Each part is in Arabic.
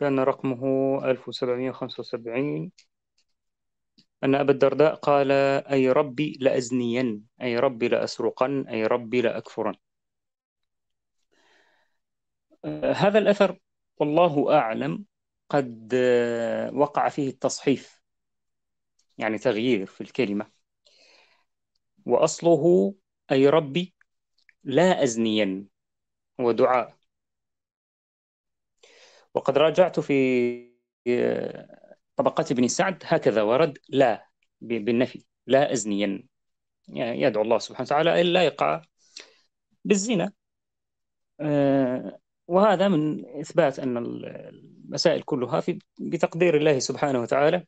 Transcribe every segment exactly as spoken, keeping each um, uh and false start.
كان رقمه ألف وسبعمائة وخمسة وسبعين. أن أبا الدرداء قال: أي ربي لأزنين، أي ربي لأسرقن، أي ربي لأكفرن. آه، هذا الأثر والله أعلم قد آه، وقع فيه التصحيف، يعني تغيير في الكلمة، وأصله أي ربي لا أزنين، هو دعاء. وقد راجعت في آه، طبقات ابن سعد، هكذا ورد لا بالنفي، لا أزنين، يعني يدعو الله سبحانه وتعالى ألا يقع بالزنا. آه، وهذا من إثبات أن المسائل كلها في بتقدير الله سبحانه وتعالى،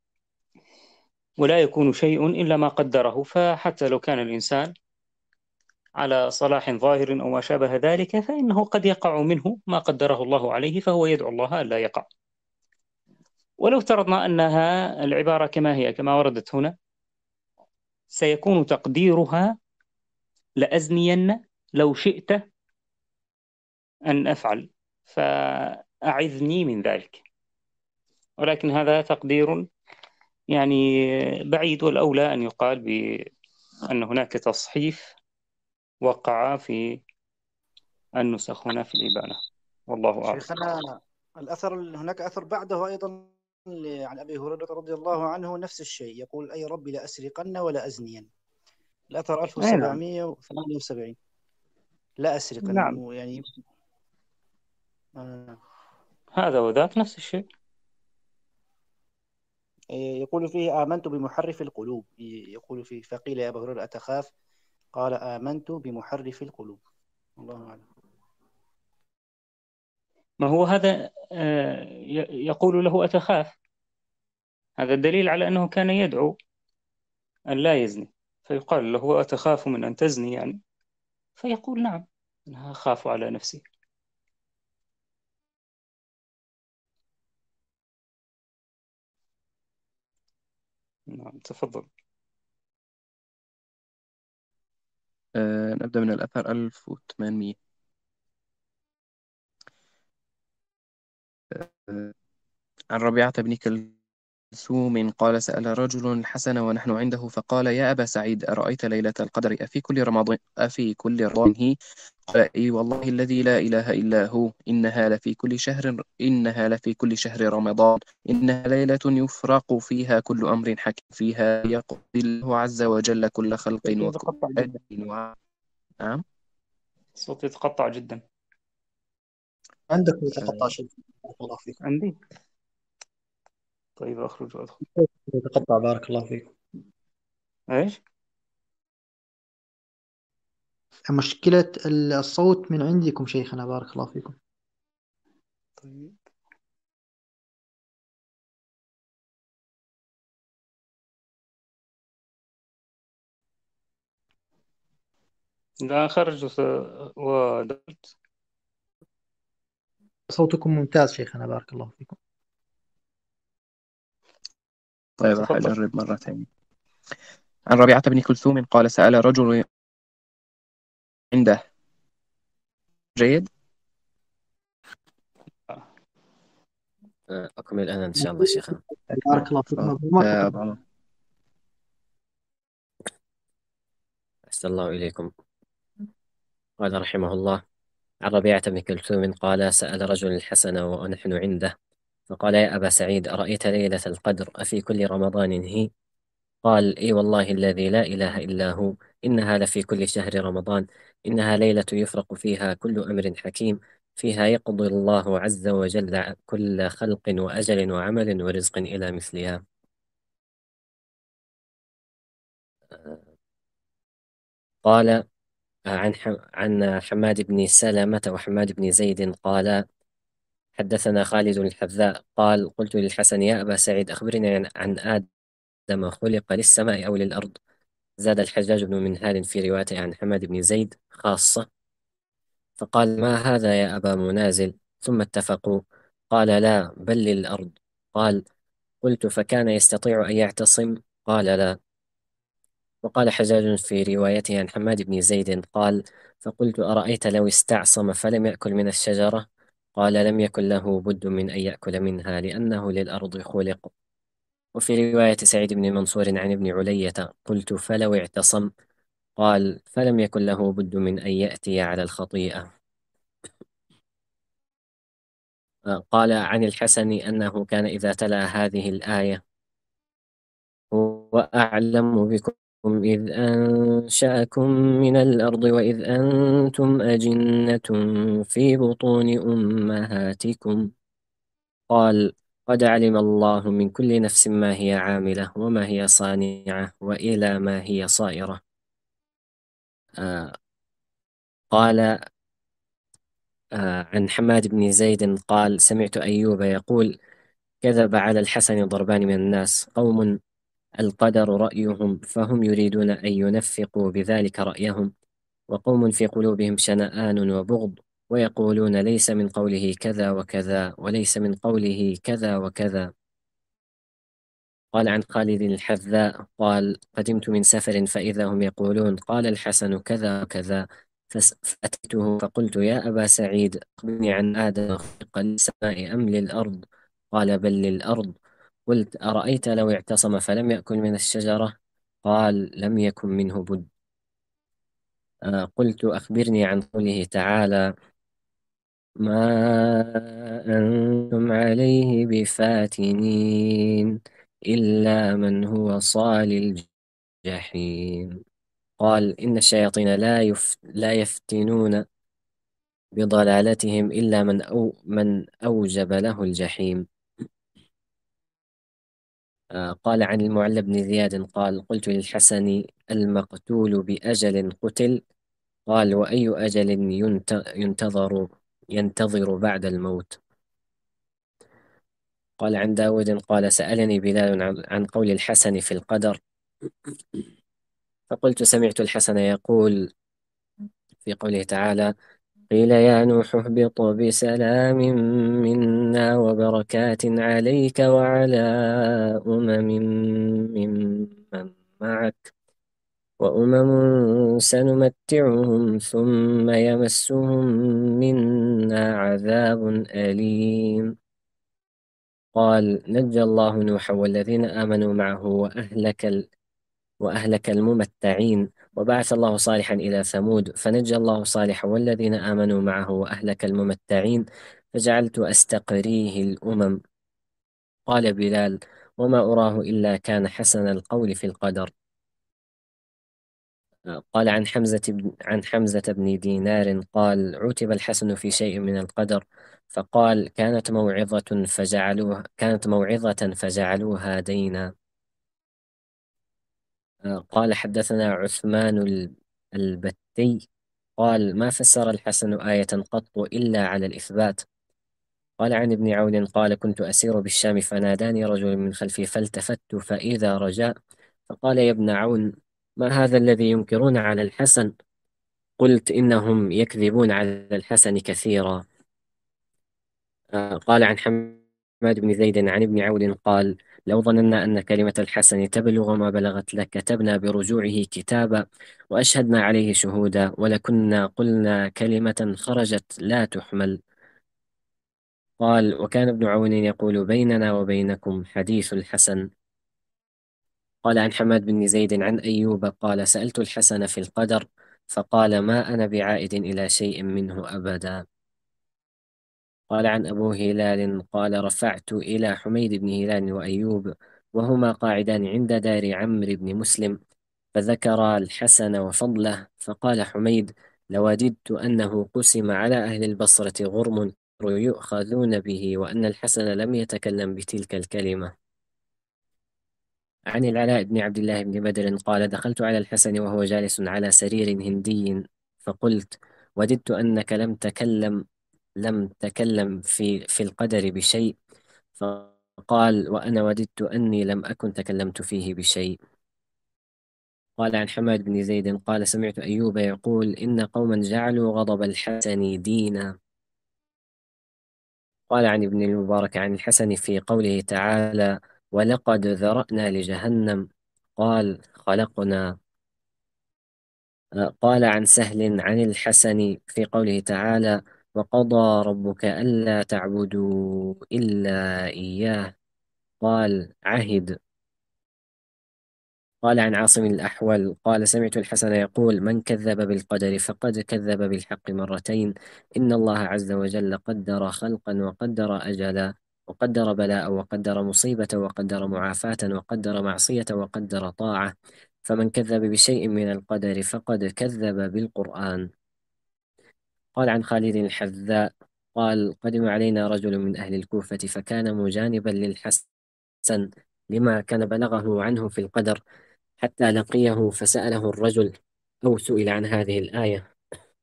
ولا يكون شيء إلا ما قدره. فحتى لو كان الإنسان على صلاح ظاهر أو ما شابه ذلك، فإنه قد يقع منه ما قدره الله عليه، فهو يدعو الله ألا يقع. ولو افترضنا أنها العبارة كما هي كما وردت هنا، سيكون تقديرها لأزنين لو شئت أن أفعل، فأعذني من ذلك. ولكن هذا تقدير يعني بعيد، والأولى أن يقال بأن هناك تصحيف وقع في النسخ هنا في الإبانة، والله أعلم. شيخنا، الأثر هناك أثر بعده أيضا عن أبي هريرة رضي الله عنه نفس الشيء، يقول: أي ربي لأسرقن ولا أزنين. الأثر أي نعم، ألف وسبعمائة وثمانية وسبعين. لا نعم، أسرقن يعني آه. هذا وذاك نفس الشيء. يقول فيه: آمنت بمحرف القلوب. يقول فيه: فقيل يا أبا هريرة أتخاف؟ قال: آمنت بمحرف القلوب. الله أعلم. ما هو هذا آه، ي- يقول له أتخاف، هذا دليل على أنه كان يدعو أن لا يزني، فيقال له أتخاف من أن تزني يعني، فيقول نعم، أنا أخاف على نفسي. نعم، تفضل. آه نبدأ من الأثر ألف وثمانمائة. آه عن ربيعة بن كلثوم قال: سأل رجل الحسن ونحن عنده فقال: يا أبا سعيد، أرأيت ليلة القدر أفي كل رمضان أفي كل رمضان هي؟ قال: إي والله الذي لا إله إلا هو، إنها لفي كل شهر إنها لفي كل شهر رمضان، إنها ليلة يفرق فيها كل أمر حكيم، فيها يقضي الله عز وجل كل خلق صوتي وكل يتقطع أجل جدا، و... نعم. صوتي يتقطع جدا. عندك يتقطع آه، شيء. بارك الله فيكم. عندي. طيب أخرج وأدخل. يتقطع، بارك الله فيكم. إيش؟ مشكلة الصوت من عندكم شيخنا، بارك الله فيكم. طيب، لا خرج وس- ودخلت. صوتكم ممتاز شيخنا، بارك الله فيكم. طيب راح تفضل. أجرب مرة ثانية. عن ربيعة بن كلثوم قال: سأل رجل عنده. جيد. آه، أكمل أنا إن شاء الله شيخنا. أكمل. بارك الله فيكم تفضل. أبو عمر، آه، تفضل. أبو عمر. أحسن الله إليكم. قال رحمه الله: عن ربيعة بن كلثوم قال: سأل رجل الحسن ونحن عنده فقال: يا أبا سعيد، أرأيت ليلة القدر أفي كل رمضان هي؟ قال: إي والله الذي لا إله إلا هو، إنها لفي كل شهر رمضان، إنها ليلة يفرق فيها كل أمر حكيم، فيها يقضي الله عز وجل كل خلق وأجل وعمل ورزق إلى مثلها. قال عن ح- عن حماد بن سلمة وحماد بن زيد قال: حدثنا خالد الحذاء قال: قلت للحسن: يا أبا سعيد، أخبرني عن عن آدم، خلق للسماء أو للأرض؟ زاد الحجاج بن منهال في روايته عن حماد بن زيد خاصة، فقال: ما هذا يا أبا منازل؟ ثم اتفقوا. قال: لا، بل للأرض. قال: قلت: فكان يستطيع أن يعتصم؟ قال: لا. وقال حجاج في روايته عن حماد بن زيد قال: فقلت: أرأيت لو استعصم فلم يأكل من الشجرة؟ قال لم يكن له بد من أن يأكل منها لأنه للأرض خلق. وفي رواية سعيد بن منصور عن ابن علية قلت فلو اعتصم، قال فلم يكن له بد من أن يأتي على الخطيئة. قال عن الحسن أنه كان إذا تلا هذه الآية: هو أعلم بكم إذ أنشأكم من الأرض وإذ أنتم أجنة في بطون أمهاتكم، قال قد علم الله من كل نفس ما هي عاملة وما هي صانعة وإلى ما هي صائرة. آه قال آه عن حماد بن زيد قال سمعت أيوب يقول: كذب على الحسن ضربان من الناس، قوم القدر رأيهم فهم يريدون أن ينفقوا بذلك رأيهم، وقوم في قلوبهم شنآن وبغض ويقولون ليس من قوله كذا وكذا وليس من قوله كذا وكذا. قال عن خالد الحذاء قال قدمت من سفر فإذا هم يقولون قال الحسن كذا وكذا، فس- فأتيته فقلت يا أبا سعيد أخبرني عن آدم خلق للسماء أم للأرض؟ قال بل للأرض. قلت أرأيت لو اعتصم فلم يأكل من الشجرة؟ قال لم يكن منه بد. آه، قلت أخبرني عن قوله تعالى: ما أنتم عليه بفاتنين إلا من هو صال الجحيم. قال إن الشياطين لا, يف... لا يفتنون بضلالتهم إلا من, أو... من أوجب له الجحيم. آه، قال عن المعلى بن زياد قال قلت للحسن: المقتول بأجل قتل؟ قال وأي أجل ينت... ينتظر ينتظر بعد الموت؟ قال عن داود قال سألني بلال عن عن قول الحسن في القدر، فقلت سمعت الحسن يقول في قوله تعالى: قيل يا نوح اهبط بسلام منا وبركات عليك وعلى أمم ممن معك وأمم سنمتعهم ثم يمسهم منا عذاب أليم. قال نجى الله نوحا والذين آمنوا معه وأهلك ال... وأهلك الممتعين، وبعث الله صالحا إلى ثمود فنجى الله صالحا والذين آمنوا معه وأهلك الممتعين، فجعلت أستقريه الأمم. قال بلال: وما أراه إلا كان حسن القول في القدر. قال عن حمزة بن عن حمزة بن دينار قال عُتب الحسن في شيء من القدر، فقال كانت موعظة فجعلوها كانت موعظة فجعلوها دينا. قال حدثنا عثمان ال- البتي قال ما فسر الحسن آية قط إلا على الإثبات. قال عن ابن عون قال كنت أسير بالشام فناداني رجل من خلفي فالتفت فإذا رجاء، فقال يا ابن عون ما هذا الذي ينكرون على الحسن؟ قلت إنهم يكذبون على الحسن كثيرا. آه، قال عن حماد بن زيد عن ابن عون قال لو ظننا أن كلمة الحسن تبلغ ما بلغت لكتبنا برجوعه كتابا وأشهدنا عليه شهودا ولكنا قلنا كلمة خرجت لا تحمل. قال وكان ابن عون يقول بيننا وبينكم حديث الحسن. قال عن حماد بن زيد عن أيوب قال سألت الحسن في القدر فقال ما أنا بعائد إلى شيء منه أبدا. قال عن أبو هلال قال رفعت إلى حميد بن هلال وأيوب وهما قاعدان عند دار عمرو بن مسلم، فذكر الحسن وفضله، فقال حميد لوددت أنه قسم على أهل البصرة غرم يؤخذون به وأن الحسن لم يتكلم بتلك الكلمة. عن العلاء بن عبد الله بن بدر قال دخلت على الحسن وهو جالس على سرير هندي فقلت وددت أنك لم تكلم لم تكلم في في القدر بشيء، فقال وأنا وددت أني لم أكن تكلمت فيه بشيء. قال عن حماد بن زيد قال سمعت أيوب يقول إن قوما جعلوا غضب الحسن دينا. قال عن ابن المبارك عن الحسن في قوله تعالى ولقد ذرأنا لجهنم قال خلقنا. قال عن سهل عن الحسن في قوله تعالى وقضى ربك ألا تعبدوا إلا إياه. قال عهد. قال عن عاصم الأحول قال سمعت الحسن يقول من كذب بالقدر فقد كذب بالحق مرتين. إن الله عز وجل قدر خلقا وقدر أجلا وقدر بلاء وقدر مصيبة وقدر معافاة وقدر معصية وقدر طاعة. فمن كذب بشيء من القدر فقد كذب بالقرآن. قال عن خالد الحذاء قال قدم علينا رجل من أهل الكوفة فكان مجانبا للحسن لما كان بلغه عنه في القدر، حتى لقيه فسأله الرجل أو سئل عن هذه الآية: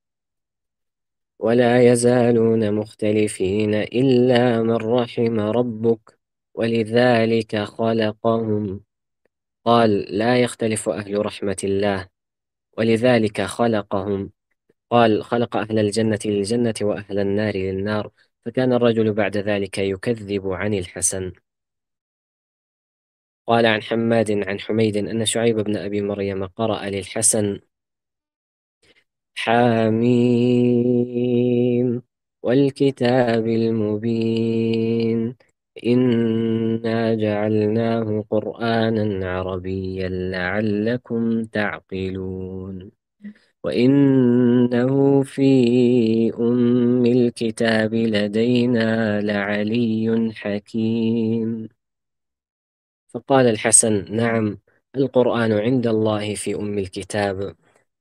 ولا يزالون مختلفين إلا من رحم ربك ولذلك خلقهم. قال لا يختلف أهل رحمة الله ولذلك خلقهم. قال خلق أهل الجنة للجنة وأهل النار للنار. فكان الرجل بعد ذلك يكذب عن الحسن. قال عن حماد عن حميد أن شعيب بن أبي مريم قرأ للحسن: حميم والكتاب المبين إنا جعلناه قرآنا عربيا لعلكم تعقلون وإنه في أم الكتاب لدينا لعلي حكيم. فقال الحسن: نعم، القرآن عند الله في أم الكتاب.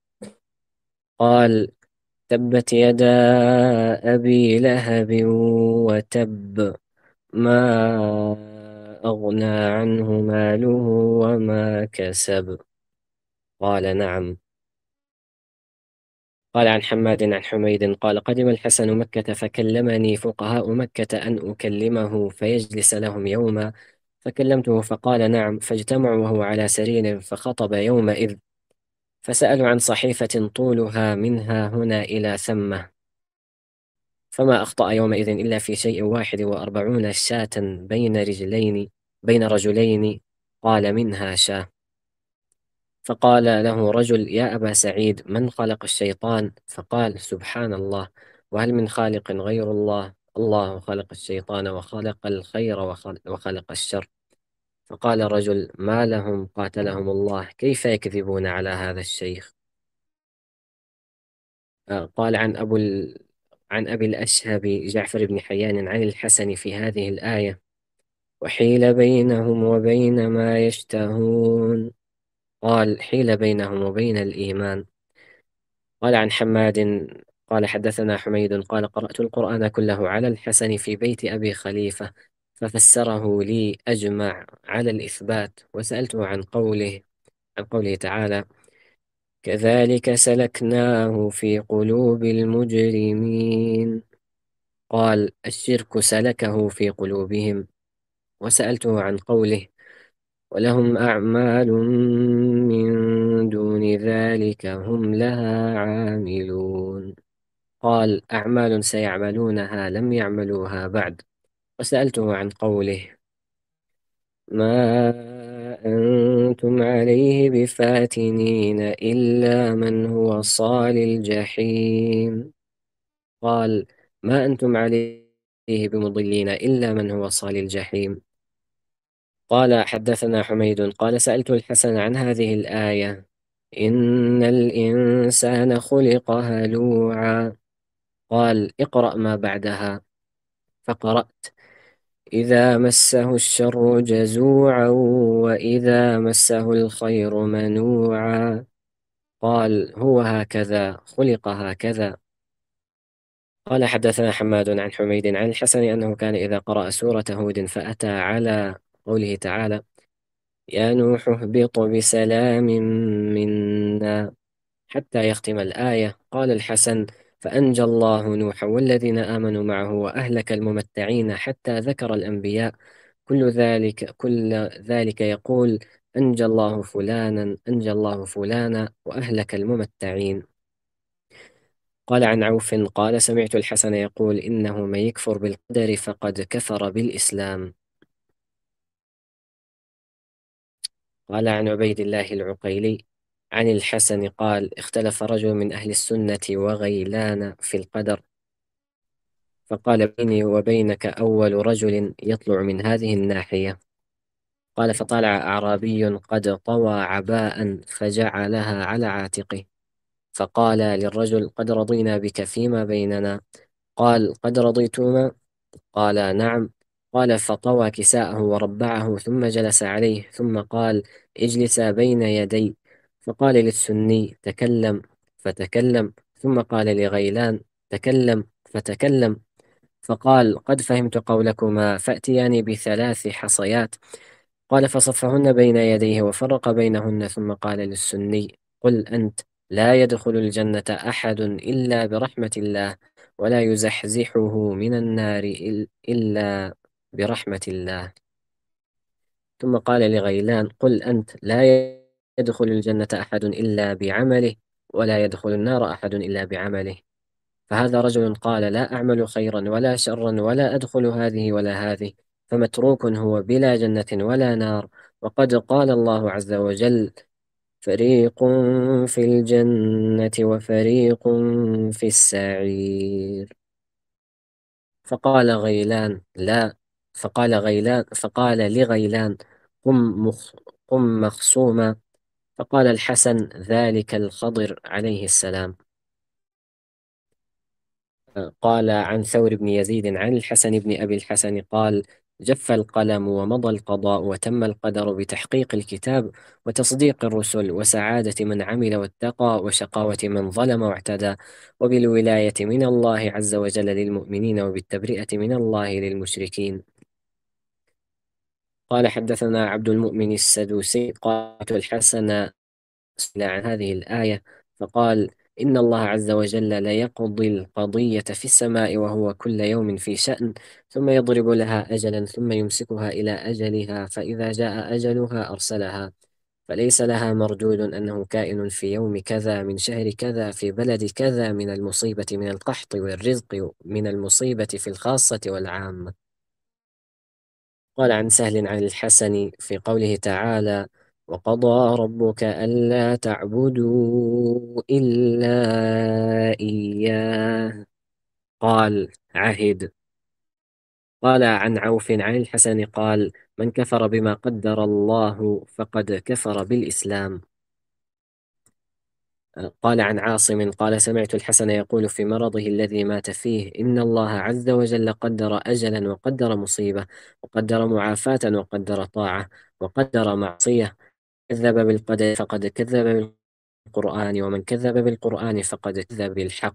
قال: تبت يدا أبي لهب وتب ما أغنى عنه ماله وما كسب. قال: نعم. قال عن حماد عن حميد قال قدم الحسن مكة فكلمني فقهاء مكة أن أكلمه فيجلس لهم يوما، فكلمته فقال: نعم. فاجتمعوا وهو على سرير فخطب يومئذ، فسألوا عن صحيفة طولها منها هنا إلى ثمة، فما أخطأ يومئذ إلا في شيء واحد وأربعون شاة بين رجلين بين رجلين. قال: منها شاة. فقال له رجل: يا أبا سعيد، من خلق الشيطان؟ فقال: سبحان الله، وهل من خالق غير الله؟ الله خلق الشيطان وخلق الخير وخل- وخلق الشر. فقال الرجل: ما لهم قاتلهم الله، كيف يكذبون على هذا الشيخ؟ آه، قال عن أبو ال... عن أبي الأشهب جعفر بن حيان عن الحسن في هذه الآية: وحيل بينهم وبين ما يشتهون. قال: حيل بينهم وبين الإيمان. قال عن حماد قال حدثنا حميد قال قرأت القرآن كله على الحسن في بيت أبي خليفة ففسره لي أجمع على الإثبات، وسألته عن قوله عن قوله تعالى: كذلك سلكناه في قلوب المجرمين. قال: الشرك سلكه في قلوبهم. وسألته عن قوله: ولهم أعمال من دون ذلك هم لها عاملون. قال: أعمال سيعملونها لم يعملوها بعد. وسألته عن قوله: ما أنتم عليه بفاتنين إلا من هو صال الجحيم. قال: ما أنتم عليه بمضلين إلا من هو صال الجحيم. قال حدثنا حميد قال سألت الحسن عن هذه الآية: إن الإنسان خلق هلوعا. قال: اقرأ ما بعدها. فقرأت: إذا مسه الشر جزوعا وإذا مسه الخير منوعا. قال: هو هكذا خلق هكذا. قال حدثنا حماد عن حميد عن الحسن أنه كان إذا قرأ سورة هود فأتى على قوله تعالى: يا نوح اهبط بسلام منا، حتى يختم الآية. قال الحسن: فأنجى الله نوحا والذين آمنوا معه وأهلك الممتعين، حتى ذكر الأنبياء. كل ذلك كل ذلك يقول: أنجى الله فلانا أنجى الله فلانا وأهلك الممتعين. قال عن عوف قال سمعت الحسن يقول: إنه من يكفر بالقدر فقد كفر بالإسلام. قال عن عبيد الله العقيلي عن الحسن قال: اختلف رجل من أهل السنة وغيلان في القدر، فقال بيني وبينك أول رجل يطلع من هذه الناحية. قال فطلع أعرابي قد طوى عباء فجعلها على عاتقه، فقال للرجل قد رضينا بك فيما بيننا. قال قد رضيتما؟ قال نعم. قال فطوى كساءه وربعه ثم جلس عليه، ثم قال اجلسا بين يدي. فقال للسني تكلم، فتكلم. ثم قال لغيلان تكلم، فتكلم. فقال قد فهمت قولكما، فأتياني بثلاث حصيات. قال فصفهن بين يديه وفرق بينهن، ثم قال للسني قل أنت لا يدخل الجنة أحد إلا برحمة الله، ولا يزحزحه من النار إل- إلا برحمة الله. ثم قال لغيلان قل أنت لا يدخل الجنة أحد إلا بعمله، ولا يدخل النار أحد إلا بعمله. فهذا رجل قال لا أعمل خيرا ولا شرا ولا أدخل هذه ولا هذه، فمتروك هو بلا جنة ولا نار. وقد قال الله عز وجل فريق في الجنة وفريق في السعير. فقال غيلان لا فقال غيلان فقال لغيلان قم مخ قم مخصوما. فقال الحسن ذلك الخضر عليه السلام. قال عن ثور بن يزيد عن الحسن بن أبي الحسن قال جف القلم ومضى القضاء وتم القدر بتحقيق الكتاب وتصديق الرسل وسعادة من عمل واتقى وشقاوة من ظلم واعتدى، وبالولاية من الله عز وجل للمؤمنين وبالتبرئة من الله للمشركين. قال حدثنا عبد المؤمن السدوسي قال الحسن سئل عن هذه الآية فقال إن الله عز وجل لا يقضي القضية في السماء وهو كل يوم في شأن، ثم يضرب لها أجلا ثم يمسكها إلى أجلها، فإذا جاء أجلها أرسلها، فليس لها مردود أنه كائن في يوم كذا من شهر كذا في بلد كذا، من المصيبة من القحط والرزق، من المصيبة في الخاصة والعامة. قال عن سهل عن الحسن في قوله تعالى وقضى ربك ألا تعبدوا إلا إياه قال عهد. قال عن عوف عن الحسن قال من كفر بما قدر الله فقد كفر بالإسلام. قال عن عاصم قال سمعت الحسن يقول في مرضه الذي مات فيه إن الله عز وجل قدر أجلا وقدر مصيبة وقدر معافاة وقدر طاعة وقدر معصية، كذب بالقدر فقد كذب بالقرآن، ومن كذب بالقرآن فقد كذب بالحق.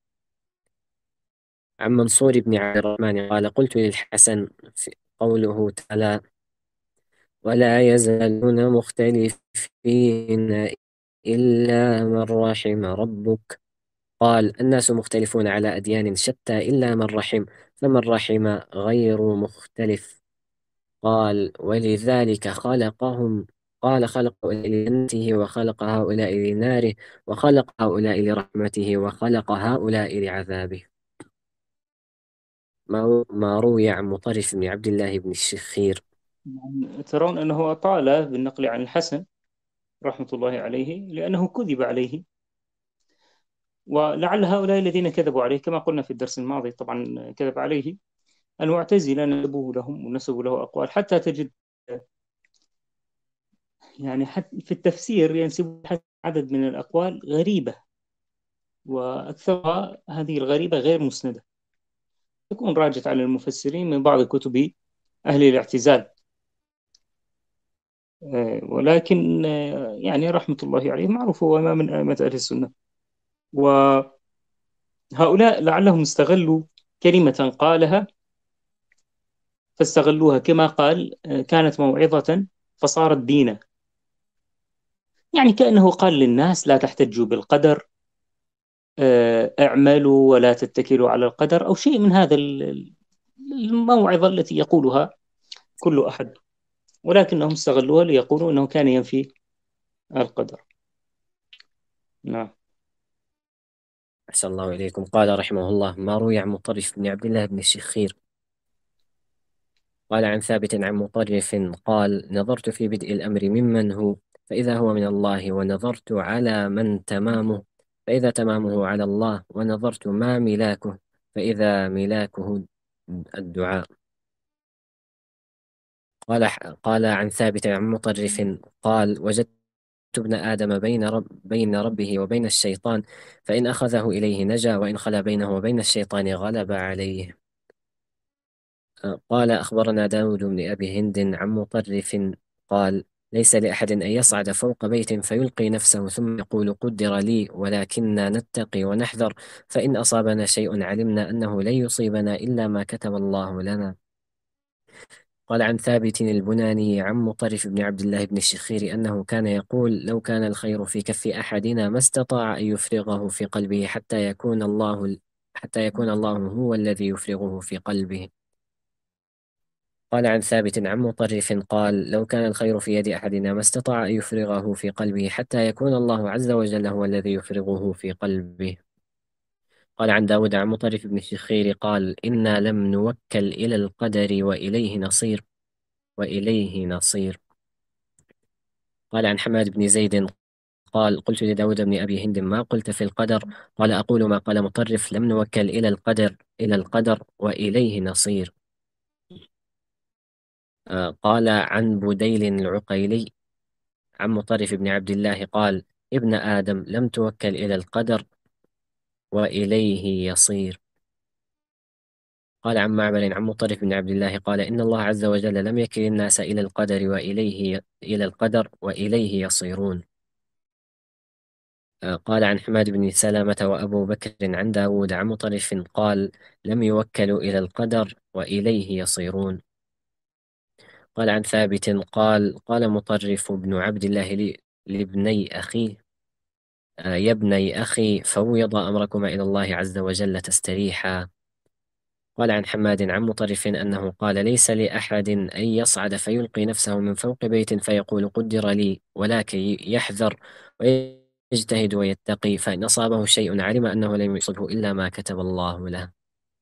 عن منصور بن عبد الرحمن قال قلت للحسن في قوله تعالى ولا يزالون مختلفين إلا من رحم ربك، قال الناس مختلفون على أديان شتى إلا من رحم، فمن رحم غير مختلف. قال ولذلك خلقهم، قال خلق هؤلاء لجنته وخلق هؤلاء لناره وخلق هؤلاء لرحمته وخلق هؤلاء لعذابه. ما ما روي عن مطرف بن عبد الله بن الشخير. يعني ترون أنه أطال بالنقل عن الحسن رحمة الله عليه لأنه كذب عليه، ولعل هؤلاء الذين كذبوا عليه كما قلنا في الدرس الماضي طبعا كذب عليه المعتزلة نسبوه لهم ونسبوا له أقوال، حتى تجد يعني حتى في التفسير ينسبون عدد من الأقوال غريبة، وأكثرها هذه الغريبة غير مسندة، تكون راجت على المفسرين من بعض كتب أهل الاعتزال. ولكن يعني رحمة الله عليه معروف هو ما من أئمة أهل السنة، وهؤلاء لعلهم استغلوا كلمة قالها فاستغلوها كما قال كانت موعظة فصارت دينا، يعني كأنه قال للناس لا تحتجوا بالقدر، اعملوا ولا تتكلوا على القدر، أو شيء من هذا الموعظة التي يقولها كل أحد، ولكنهم استغلوها ليقولوا أنه كان ينفي القدر. نعم. أحسن الله إليكم. قال رحمه الله ما روي عن مطرف بن عبد الله بن الشخير قال عن ثابت عن مطرف قال نظرت في بدء الأمر ممن هو فإذا هو من الله، ونظرت على من تمامه فإذا تمامه على الله، ونظرت ما ملاكه فإذا ملاكه الدعاء. قال قال عن ثابت عن مطرف قال وجدت ابن آدم بين رب بين ربه وبين الشيطان، فإن أخذه إليه نجا، وإن خلا بينه وبين الشيطان غلب عليه. قال أخبرنا داود بن أبي هند عن مطرف قال ليس لأحد أن يصعد فوق بيت فيلقي نفسه ثم يقول قدر لي، ولكننا نتقي ونحذر، فإن أصابنا شيء علمنا أنه لن يصيبنا إلا ما كتب الله لنا. قال عن ثابت البناني عن مطرف بن عبد الله بن الشخير أنه كان يقول لو كان الخير في كف أحدنا ما استطاع أن يفرغه في قلبه حتى يكون الله حتى يكون الله هو الذي يفرغه في قلبه. قال عن ثابت عن مطرف قال لو كان الخير في يد أحدنا ما استطاع أن يفرغه في قلبه حتى يكون الله عز وجل هو الذي يفرغه في قلبه. قال عن داود عن مطرف بن الشخير قال إنا لم نوكل إلى القدر وإليه نصير وإليه نصير. قال عن حماد بن زيد قال قلت لداود بن أبي هند ما قلت في القدر؟ قال أقول ما قال مطرف لم نوكل إلى القدر إلى القدر وإليه نصير. آه قال عن بديل العقيلي عن مطرف بن عبد الله قال ابن آدم لم توكل إلى القدر وإليه يصير. قال عن معمر عن مطرف بن عبد الله قال إن الله عز وجل لم يكل الناس إلى القدر وإليه إلى القدر وإليه يصيرون. قال عن حماد بن سلامة وأبو بكر عن داود عن مطرف قال لم يوكلوا إلى القدر وإليه يصيرون. قال عن ثابت قال قال مطرف بن عبد الله لي لابني أخيه يا ابني أخي فوض أمركما إلى الله عز وجل تستريحا. قال عن حماد عن مطرف أنه قال ليس لأحد أن يصعد فيلقي نفسه من فوق بيت فيقول قدر لي، ولكن يحذر ويجتهد ويتقي، فإن أصابه شيء علم أنه لم يصبه إلا ما كتب الله له.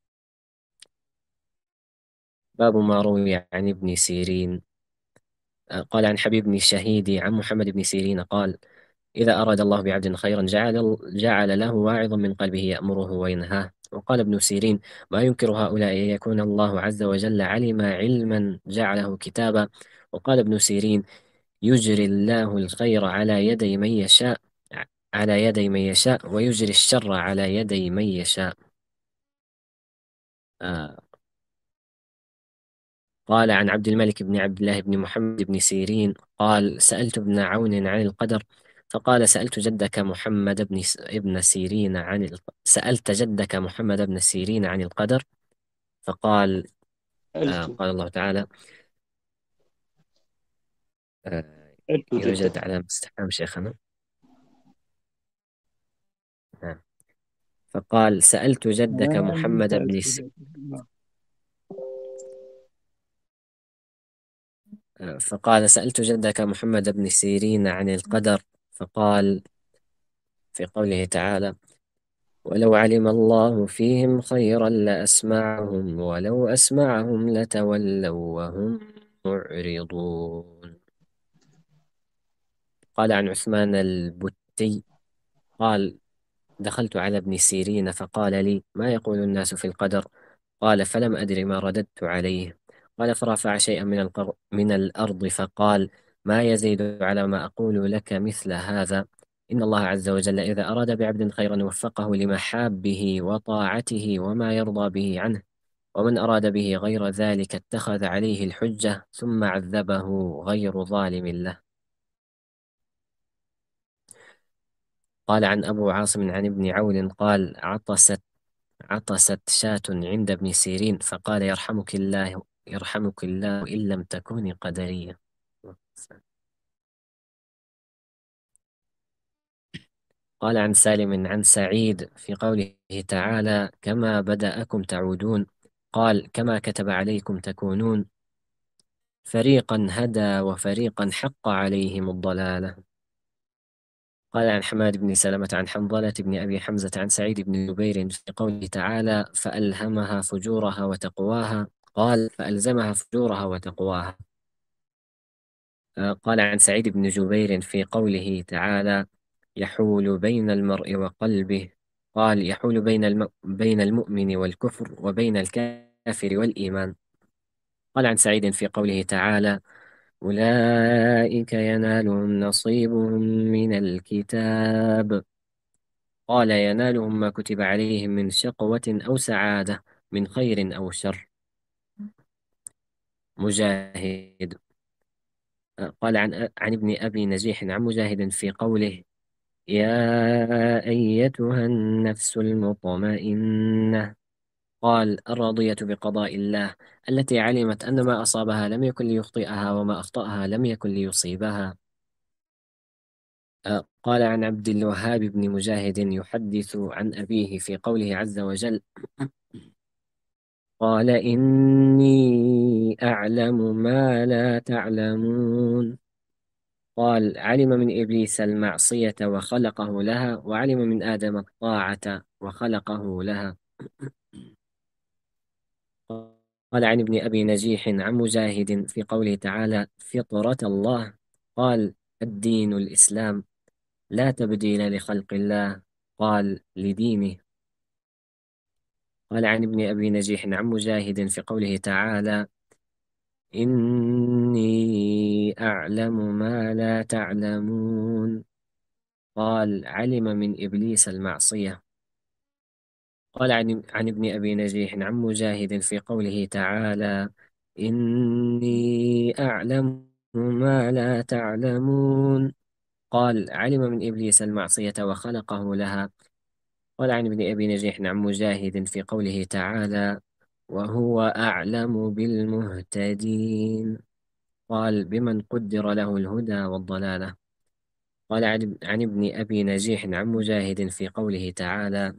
باب ما روي عن ابن سيرين. قال عن حبيب بن الشهيد عن محمد بن سيرين قال إذا أراد الله بعبد خيرا جعل, جعل له واعظا من قلبه يأمره وينهاه. وقال ابن سيرين ما ينكر هؤلاء أن يكون الله عز وجل علم علما جعله كتابا. وقال ابن سيرين يجري الله الخير على يدي من يشاء على يدي من يشاء ويجري الشر على يدي من يشاء. آه قال عن عبد الملك بن عبد الله بن محمد بن سيرين قال سألت ابن عون عن القدر فقال سألت جدك محمد بن س... ابن سيرين عن ال... سألت جدك محمد بن سيرين عن القدر فقال آه ألت قال الله تعالى آه ألت يوجد جدك. علامة استفهام شيخنا. نعم. فقال سألت جدك نعم محمد بن سألت س... جدك. نعم. آه فقال سألت جدك محمد بن سيرين عن القدر فقال في قوله تعالى ولو علم الله فيهم خيرا لأسمعهم ولو أسمعهم لتولوا وهم معرضون. قال عن عثمان البتي قال دخلت على ابن سيرين فقال لي ما يقول الناس في القدر؟ قال فلم أدر ما رددت عليه. قال فرفع شيئا من القر من الأرض فقال ما يزيد على ما أقول لك مثل هذا. إن الله عز وجل إذا أراد بعبد خيرا وفقه لمحابه وطاعته وما يرضى به عنه، ومن أراد به غير ذلك اتخذ عليه الحجة ثم عذبه غير ظالم له. قال عن أبو عاصم عن ابن عون قال عطست عطست شاة عند ابن سيرين فقال يرحمك الله يرحمك الله إن لم تكوني قدرية. قال عن سالم عن سعيد في قوله تعالى كما بدأكم تعودون قال كما كتب عليكم تكونون فريقا هدى وفريقا حق عليهم الضلالة. قال عن حماد بن سلمة عن حنظلة بن أبي حمزة عن سعيد بن جبير في قوله تعالى فألهمها فجورها وتقواها قال فألزمها فجورها وتقواها. قال عن سعيد بن جبير في قوله تعالى يحول بين المرء وقلبه قال يحول بين الم... بين المؤمن والكفر وبين الكافر والإيمان. قال عن سعيد في قوله تعالى أولئك ينالهم نصيبهم من الكتاب. قال ينالهم ما كتب عليهم من شقوة أو سعادة، من خير أو شر. مجاهد قال عن عن ابن أبي نجيح عن مجاهد في قوله يا أيتها النفس المطمئنة، قال الراضية بقضاء الله، التي علمت أن ما أصابها لم يكن ليخطئها وما أخطأها لم يكن ليصيبها. آه، قال عن عبد الوهاب بن مجاهد يحدث عن أبيه في قوله عز وجل قال إني أعلم ما لا تعلمون. قال علم من إبليس المعصية وخلقه لها، وعلم من آدم الطاعة وخلقه لها. قال عن ابن أبي نجيح عن مجاهد في قوله تعالى فطرة الله، قال الدين الإسلام، لا تبديل لخلق الله، قال لدينه. قال عن ابن أبي نجيح عن مجاهد في قوله تعالى إني أعلم ما لا تعلمون، قال علم من إبليس المعصية. قال عن, عن ابن أبي نجيح عن مجاهد في قوله تعالى إني أعلم ما لا تعلمون، قال علم من إبليس المعصية وخلقه لها. قال عن ابن أبي نجيح عن مجاهد في قوله تعالى وهو أعلم بالمهتدين، قال بمن قدر له الهدى والضلالة. قال عن عن ابن أبي نجيح عن مجاهد في قوله تعالى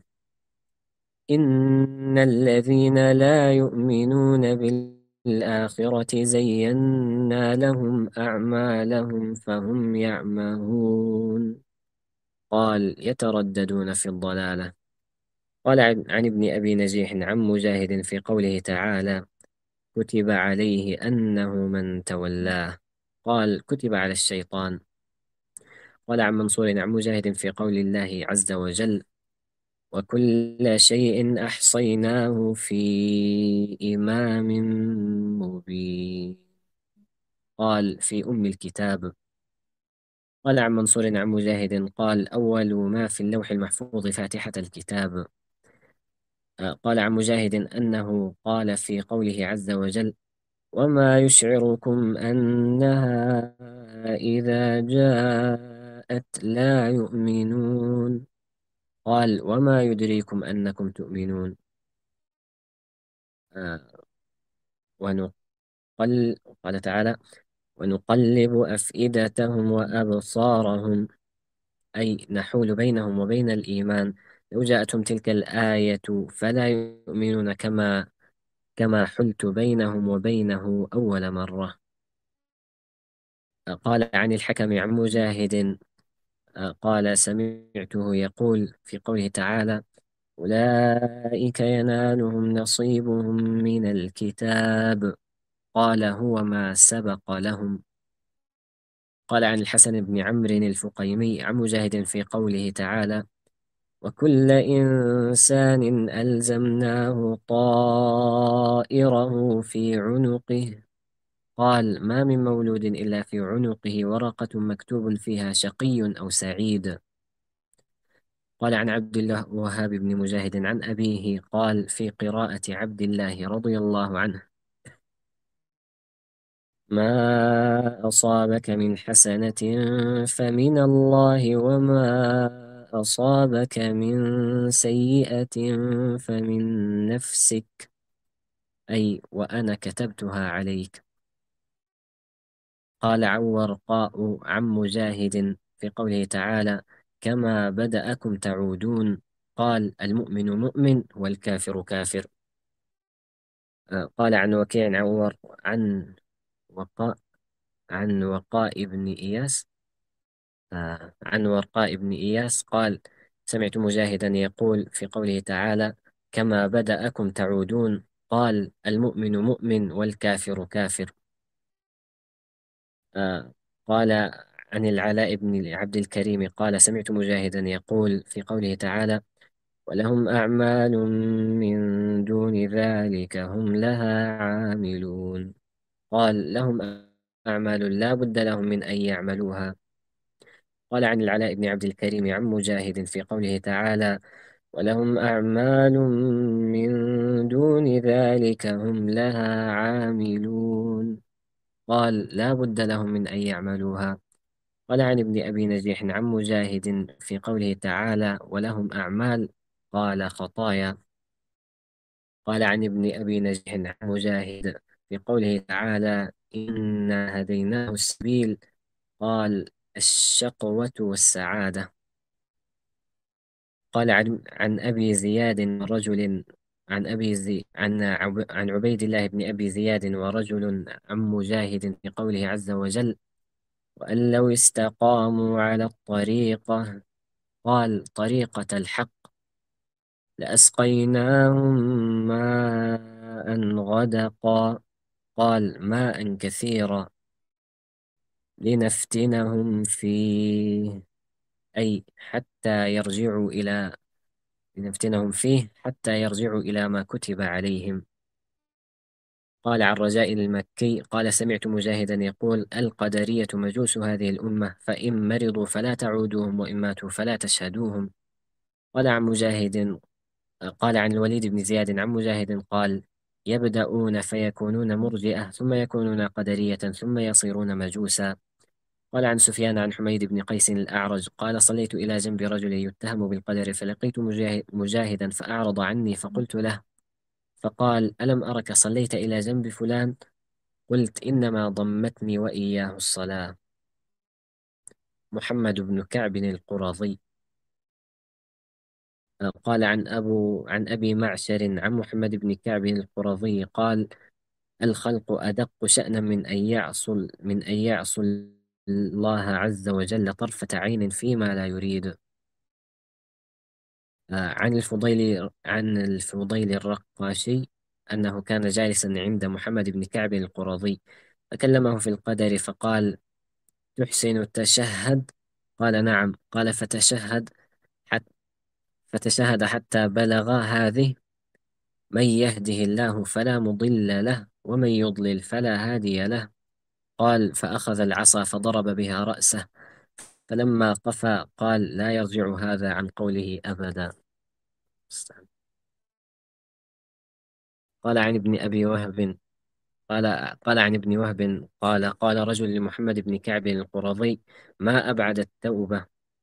إن الذين لا يؤمنون بالآخرة زينا لهم أعمالهم فهم يعمهون، قال يترددون في الضلالة. قال عن عن ابن أبي نجيح عن مجاهد في قوله تعالى كتب عليه أنه من تولاه، قال كتب على الشيطان. قال عن منصور عن مجاهد في قول الله عز وجل وكل شيء أحصيناه في إمام مبين، قال في أم الكتاب. قال عن منصور عن مجاهد قال أول ما في اللوح المحفوظ فاتحة الكتاب. قال عن مجاهد أنه قال في قوله عز وجل وما يشعركم أنها إذا جاءت لا يؤمنون، قال وما يدريكم أنكم تؤمنون. آه ونقل قال تعالى ونقلب أفئدتهم وأبصارهم، أي نحول بينهم وبين الإيمان لو جاءتهم تلك الآية فلا يؤمنون كما كما حلت بينهم وبينه أول مرة. قال عن الحكم عن مجاهد قال سمعته يقول في قوله تعالى أولئك ينالهم نصيبهم من الكتاب، قال هو ما سبق لهم. قال عن الحسن بن عمرو الفقيمي عن مجاهد في قوله تعالى وكل إنسان ألزمناه طائره في عنقه، قال ما من مولود إلا في عنقه ورقة مكتوب فيها شقي أو سعيد. قال عن عبد الله وهاب بن مجاهد عن أبيه قال في قراءة عبد الله رضي الله عنه ما أصابك من حسنة فمن الله وما أصابك من سيئة فمن نفسك، أي وأنا كتبتها عليك. قال عن ورقاء عن مجاهد في قوله تعالى كما بدأكم تعودون، قال المؤمن مؤمن والكافر كافر. آه، قال عن وكيع عن ور عن وقاء عن وقاء بن إياس آه، عن ورقاء بن إياس قال سمعت مجاهدا يقول في قوله تعالى كما بدأكم تعودون، قال المؤمن مؤمن والكافر كافر. آه، قال عن العلاء بن عبد الكريم قال سمعت مجاهدا يقول في قوله تعالى ولهم أعمال من دون ذلك هم لها عاملون. قال لهم أعمال لا بد لهم من أن يعملوها. قال عن العلاء بن عبد الكريم عن مجاهد في قوله تعالى ولهم أعمال من دون ذلك هم لها عاملون، قال لا بد لهم من أن يعملوها. قال عن ابن أبي نجيح عن مجاهد في قوله تعالى ولهم أعمال قال خطايا. قال عن ابن أبي نجيح عن مجاهد في قوله تعالى إنا هديناه السبيل قال الشقوة والسعادة. قال عن, عن أبي زياد رجل عن أبي زي عن عب عن عبيد الله بن أبي زياد ورجل عن مجاهد في قوله عز وجل وأن لو استقاموا على الطريقة قال طريقة الحق لأسقيناهم ماء غدقا قال ماء كثيرا لنفتنهم فيه أي حتى يرجعوا إلى لنفتنهم فيه حتى يرجعوا إلى ما كتب عليهم. قال عن رجاء المكي قال سمعت مجاهدا يقول القدرية مجوس هذه الأمة فإن مرضوا فلا تعودوهم وإن ماتوا فلا تشهدوهم. قال عن مجاهد قال عن الوليد بن زياد عن مجاهد قال يبدأون فيكونون مرجئة ثم يكونون قدرية ثم يصيرون مجوسا. قال عن سفيان عن حميد بن قيس الأعرج قال صليت إلى جنب رجل يتهم بالقدر فلقيت مجاهد مجاهدا فأعرض عني فقلت له فقال ألم أرك صليت إلى جنب فلان؟ قلت إنما ضمتني وإياه الصلاة. محمد بن كعب القرظي قال عن أبو عن أبي معشر عن محمد بن كعب القرظي قال الخلق أدق شأنا من أن يعصوا من أن يعصوا الله عز وجل طرفة عين فيما لا يريد. عن الفضيل عن الفضيل الرقاشي أنه كان جالسا عند محمد بن كعب القرظي فكلمه في القدر فقال تحسن التشهد؟ قال نعم. قال فتشهد حتى فتشهد حتى بلغ هذه من يهده الله فلا مضل له ومن يضلل فلا هادي له. قال فأخذ العصا فضرب بها رأسه فلما قفى قال لا يرجع هذا عن قوله أبدا. قال عن ابن أبي وهب قال قال عن ابن وهب قال قال رجل لمحمد بن كعب القرظي ما أبعد التوبة